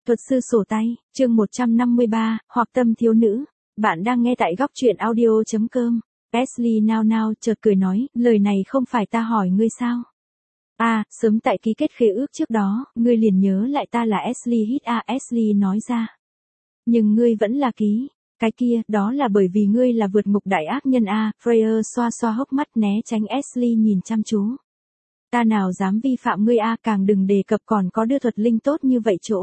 Thuật sư sổ tay, chương 153, hoặc tâm thiếu nữ. Bạn đang nghe tại góc truyện audio.com. Ashley nao nao chợt cười nói, lời này không phải ta hỏi ngươi sao? Sớm tại ký kết khế ước trước đó, ngươi liền nhớ lại ta là Ashley hít Ashley nói ra. Nhưng ngươi vẫn là ký. Cái kia, đó là bởi vì ngươi là vượt ngục đại ác nhân Freya xoa xoa hốc mắt né tránh Ashley nhìn chăm chú. Ta nào dám vi phạm ngươi càng đừng đề cập còn có đưa thuật linh tốt như vậy chỗ.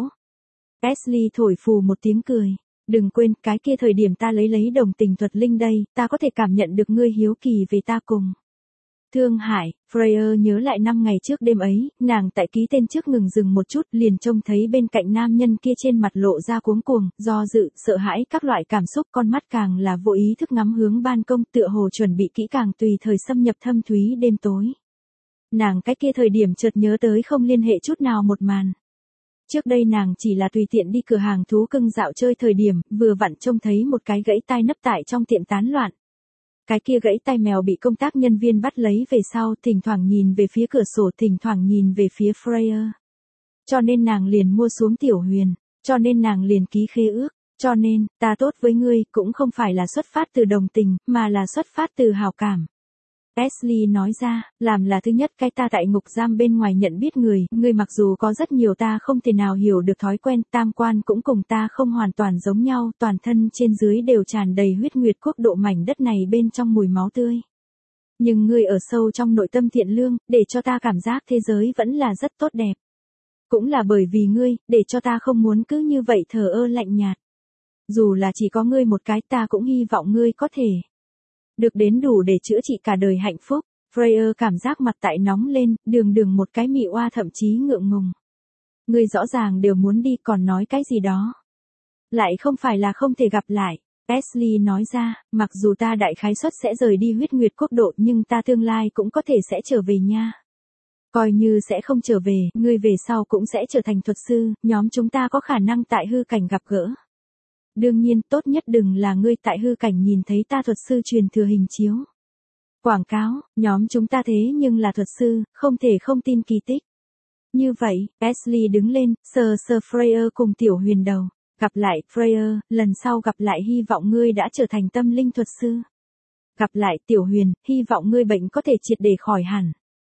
Ashley thổi phù một tiếng cười. Đừng quên, cái kia thời điểm ta lấy đồng tình thuật linh đây, ta có thể cảm nhận được ngươi hiếu kỳ về ta cùng. Thương hại, Freya nhớ lại 5 ngày trước đêm ấy, nàng tại ký tên trước ngừng dừng một chút liền trông thấy bên cạnh nam nhân kia trên mặt lộ ra cuống cuồng, do dự, sợ hãi các loại cảm xúc con mắt càng là vô ý thức ngắm hướng ban công tựa hồ chuẩn bị kỹ càng tùy thời xâm nhập thâm thúy đêm tối. Nàng cái kia thời điểm chợt nhớ tới không liên hệ chút nào một màn. Trước đây nàng chỉ là tùy tiện đi cửa hàng thú cưng dạo chơi thời điểm, vừa vặn trông thấy một cái gãy tai nấp tại trong tiệm tán loạn. Cái kia gãy tai mèo bị công tác nhân viên bắt lấy về sau, thỉnh thoảng nhìn về phía cửa sổ, thỉnh thoảng nhìn về phía Freya. Cho nên nàng liền mua xuống Tiểu Huyền, cho nên nàng liền ký khế ước, cho nên, ta tốt với ngươi cũng không phải là xuất phát từ đồng tình, mà là xuất phát từ hảo cảm. Ashley nói ra, làm là thứ nhất cái ta tại ngục giam bên ngoài nhận biết người, ngươi mặc dù có rất nhiều ta không thể nào hiểu được thói quen, tam quan cũng cùng ta không hoàn toàn giống nhau, toàn thân trên dưới đều tràn đầy huyết nguyệt quốc độ mảnh đất này bên trong mùi máu tươi. Nhưng ngươi ở sâu trong nội tâm thiện lương, để cho ta cảm giác thế giới vẫn là rất tốt đẹp. Cũng là bởi vì ngươi, để cho ta không muốn cứ như vậy thờ ơ lạnh nhạt. Dù là chỉ có ngươi một cái ta cũng hy vọng ngươi có thể được đến đủ để chữa trị cả đời hạnh phúc. Freya cảm giác mặt tại nóng lên, đường một cái mị oa thậm chí ngượng ngùng. Ngươi rõ ràng đều muốn đi còn nói cái gì đó. Lại không phải là không thể gặp lại. Ashley nói ra, mặc dù ta đại khái suất sẽ rời đi huyết nguyệt quốc độ nhưng ta tương lai cũng có thể sẽ trở về nha. Coi như sẽ không trở về, ngươi về sau cũng sẽ trở thành thuật sư, nhóm chúng ta có khả năng tại hư cảnh gặp gỡ. Đương nhiên, tốt nhất đừng là ngươi tại hư cảnh nhìn thấy ta thuật sư truyền thừa hình chiếu. Quảng cáo, nhóm chúng ta thế nhưng là thuật sư, không thể không tin kỳ tích. Như vậy, Ashley đứng lên, sờ Freya cùng Tiểu Huyền đầu. Gặp lại, Freya, lần sau gặp lại hy vọng ngươi đã trở thành tâm linh thuật sư. Gặp lại, Tiểu Huyền, hy vọng ngươi bệnh có thể triệt để khỏi hẳn.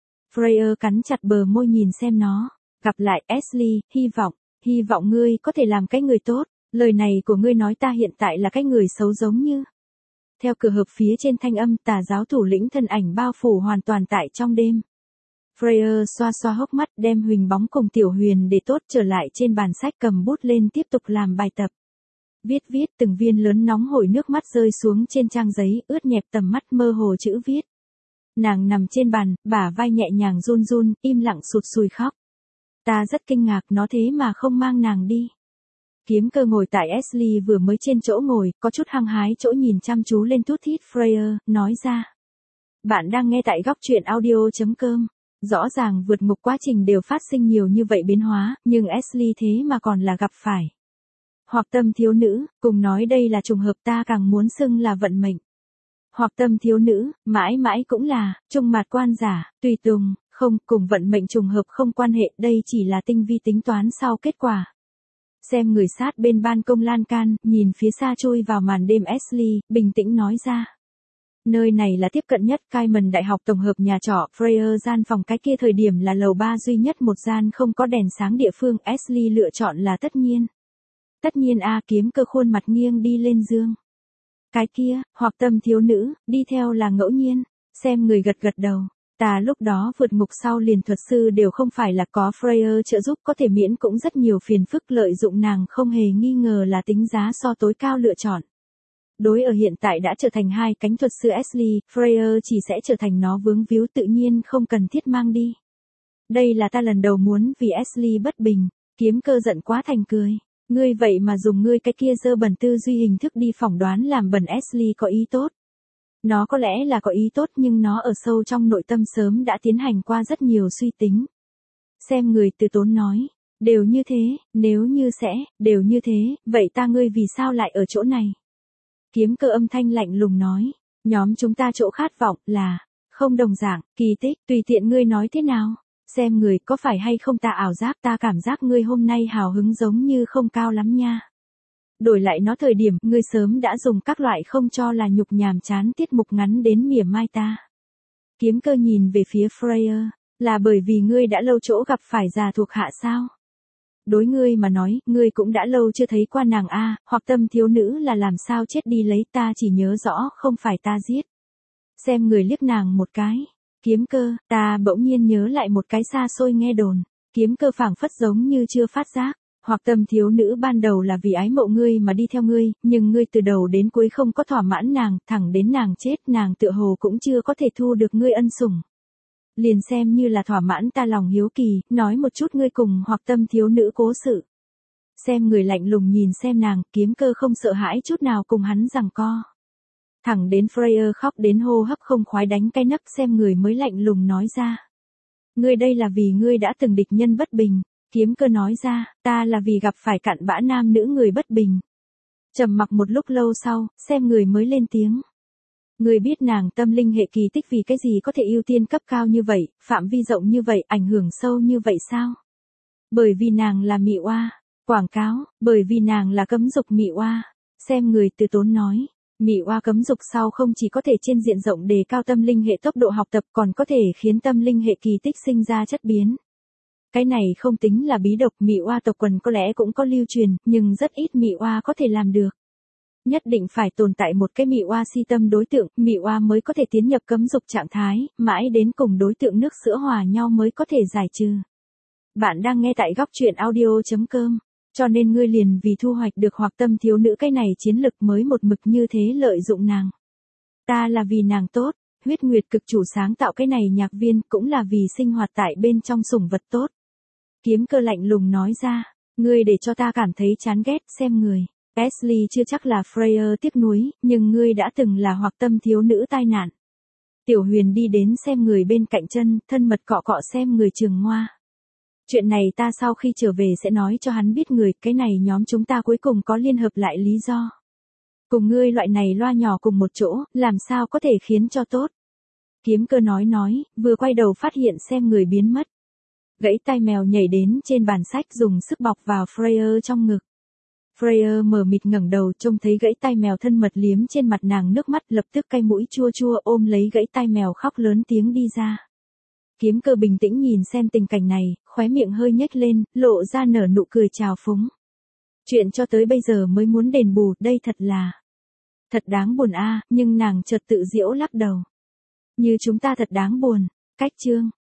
Freya cắn chặt bờ môi nhìn xem nó. Gặp lại, Ashley, hy vọng ngươi có thể làm cái người tốt. Lời này của ngươi nói ta hiện tại là cái người xấu giống như. Theo cửa hợp phía trên thanh âm tà giáo thủ lĩnh thân ảnh bao phủ hoàn toàn tại trong đêm. Freya xoa xoa hốc mắt đem Huỳnh bóng cùng Tiểu Huyền để tốt trở lại trên bàn sách cầm bút lên tiếp tục làm bài tập. Viết từng viên lớn nóng hổi nước mắt rơi xuống trên trang giấy ướt nhẹp tầm mắt mơ hồ chữ viết. Nàng nằm trên bàn, bả vai nhẹ nhàng run, im lặng sụt sùi khóc. Ta rất kinh ngạc nó thế mà không mang nàng đi. Kiếm Cơ ngồi tại Ashley vừa mới trên chỗ ngồi, có chút hăng hái chỗ nhìn chăm chú lên thút thít Freya, nói ra. Bạn đang nghe tại góc truyện audio.com. Rõ ràng vượt ngục quá trình đều phát sinh nhiều như vậy biến hóa, nhưng Ashley thế mà còn là gặp phải. Hoặc tâm thiếu nữ, cùng nói đây là trùng hợp ta càng muốn xưng là vận mệnh. Hoặc tâm thiếu nữ, mãi mãi cũng là, trung mạt quan giả, tùy tùng, không, cùng vận mệnh trùng hợp không quan hệ, đây chỉ là tinh vi tính toán sau kết quả. Xem người sát bên ban công lan can, nhìn phía xa chui vào màn đêm Ashley, bình tĩnh nói ra. Nơi này là tiếp cận nhất Cayman Đại học tổng hợp nhà trọ, Freya gian phòng cái kia thời điểm là lầu 3 duy nhất một gian không có đèn sáng địa phương, Ashley lựa chọn là tất nhiên. Tất nhiên Kiếm Cơ khuôn mặt nghiêng đi lên giường. Cái kia, hoặc tâm thiếu nữ, đi theo là ngẫu nhiên, xem người gật đầu. Ta lúc đó vượt ngục sau liền thuật sư đều không phải là có Freya trợ giúp có thể miễn cũng rất nhiều phiền phức lợi dụng nàng không hề nghi ngờ là tính giá so tối cao lựa chọn. Đối ở hiện tại đã trở thành hai cánh thuật sư Ashley, Freya chỉ sẽ trở thành nó vướng víu tự nhiên không cần thiết mang đi. Đây là ta lần đầu muốn vì Ashley bất bình, Kiếm Cơ giận quá thành cười. Ngươi vậy mà dùng ngươi cái kia dơ bẩn tư duy hình thức đi phỏng đoán làm bẩn Ashley có ý tốt. Nó có lẽ là có ý tốt nhưng nó ở sâu trong nội tâm sớm đã tiến hành qua rất nhiều suy tính. Xem người từ tốn nói, đều như thế, nếu như sẽ, đều như thế, vậy ta ngươi vì sao lại ở chỗ này? Kiếm Cơ âm thanh lạnh lùng nói, nhóm chúng ta chỗ khát vọng là, không đồng dạng, kỳ tích, tùy tiện ngươi nói thế nào. Xem người có phải hay không ta ảo giác, ta cảm giác ngươi hôm nay hào hứng giống như không cao lắm nha. Đổi lại nó thời điểm, ngươi sớm đã dùng các loại không cho là nhục nhàm chán tiết mục ngắn đến mỉa mai ta. Kiếm Cơ nhìn về phía Freya, là bởi vì ngươi đã lâu chỗ gặp phải già thuộc hạ sao? Đối ngươi mà nói, ngươi cũng đã lâu chưa thấy qua nàng a, hoặc tâm thiếu nữ là làm sao chết đi lấy, ta chỉ nhớ rõ không phải ta giết. Xem người liếc nàng một cái. Kiếm Cơ, ta bỗng nhiên nhớ lại một cái xa xôi nghe đồn. Kiếm Cơ phảng phất giống như chưa phát giác. Hoặc tâm thiếu nữ ban đầu là vì ái mộ ngươi mà đi theo ngươi, nhưng ngươi từ đầu đến cuối không có thỏa mãn nàng, thẳng đến nàng chết nàng tựa hồ cũng chưa có thể thu được ngươi ân sủng. Liền xem như là thỏa mãn ta lòng hiếu kỳ, nói một chút ngươi cùng hoặc tâm thiếu nữ cố sự. Xem người lạnh lùng nhìn xem nàng, Kiếm Cơ không sợ hãi chút nào cùng hắn giằng co. Thẳng đến Freya khóc đến hô hấp không khoái đánh cái nấc, xem người mới lạnh lùng nói ra. Ngươi đây là vì ngươi đã từng địch nhân bất bình. Kiếm Cơ nói ra, ta là vì gặp phải cặn bã nam nữ người bất bình. Trầm mặc một lúc lâu sau, xem người mới lên tiếng. Ngươi biết nàng tâm linh hệ kỳ tích vì cái gì có thể ưu tiên cấp cao như vậy, phạm vi rộng như vậy, ảnh hưởng sâu như vậy sao? Bởi vì nàng là mị oa. Quảng cáo, bởi vì nàng là cấm dục mị oa. Xem người từ tốn nói. Mị oa cấm dục sau không chỉ có thể trên diện rộng đề cao tâm linh hệ tốc độ học tập, còn có thể khiến tâm linh hệ kỳ tích sinh ra chất biến. Cái này không tính là bí độc, mị oa tộc quần có lẽ cũng có lưu truyền, nhưng rất ít mị oa có thể làm được. Nhất định phải tồn tại một cái mị oa si tâm đối tượng, mị oa mới có thể tiến nhập cấm dục trạng thái, mãi đến cùng đối tượng nước sữa hòa nhau mới có thể giải trừ. Bạn đang nghe tại góc truyện audio.com, cho nên ngươi liền vì thu hoạch được hoặc tâm thiếu nữ cái này chiến lực mới một mực như thế lợi dụng nàng. Ta là vì nàng tốt, huyết nguyệt cực chủ sáng tạo cái này nhạc viên cũng là vì sinh hoạt tại bên trong sủng vật tốt. Kiếm Cơ lạnh lùng nói ra, ngươi để cho ta cảm thấy chán ghét, xem người. Ashley chưa chắc là Freya tiếc nuối, nhưng ngươi đã từng là hoặc tâm thiếu nữ tai nạn. Tiểu Huyền đi đến xem người bên cạnh chân, thân mật cọ cọ xem người trường ngoa. Chuyện này ta sau khi trở về sẽ nói cho hắn biết người, cái này nhóm chúng ta cuối cùng có liên hợp lại lý do. Cùng ngươi loại này loa nhỏ cùng một chỗ, làm sao có thể khiến cho tốt. Kiếm Cơ nói, vừa quay đầu phát hiện xem người biến mất. Gãy tai mèo nhảy đến trên bàn sách dùng sức bọc vào Freya trong ngực. Freya mờ mịt ngẩng đầu trông thấy gãy tai mèo thân mật liếm trên mặt nàng, nước mắt lập tức cay mũi chua chua, ôm lấy gãy tai mèo khóc lớn tiếng đi ra. Kiếm Cơ bình tĩnh nhìn xem tình cảnh này, khóe miệng hơi nhếch lên, lộ ra nở nụ cười trào phúng. Chuyện cho tới bây giờ mới muốn đền bù, đây thật đáng buồn a, nhưng nàng chợt tự giễu lắc đầu. Như chúng ta thật đáng buồn. Cách chương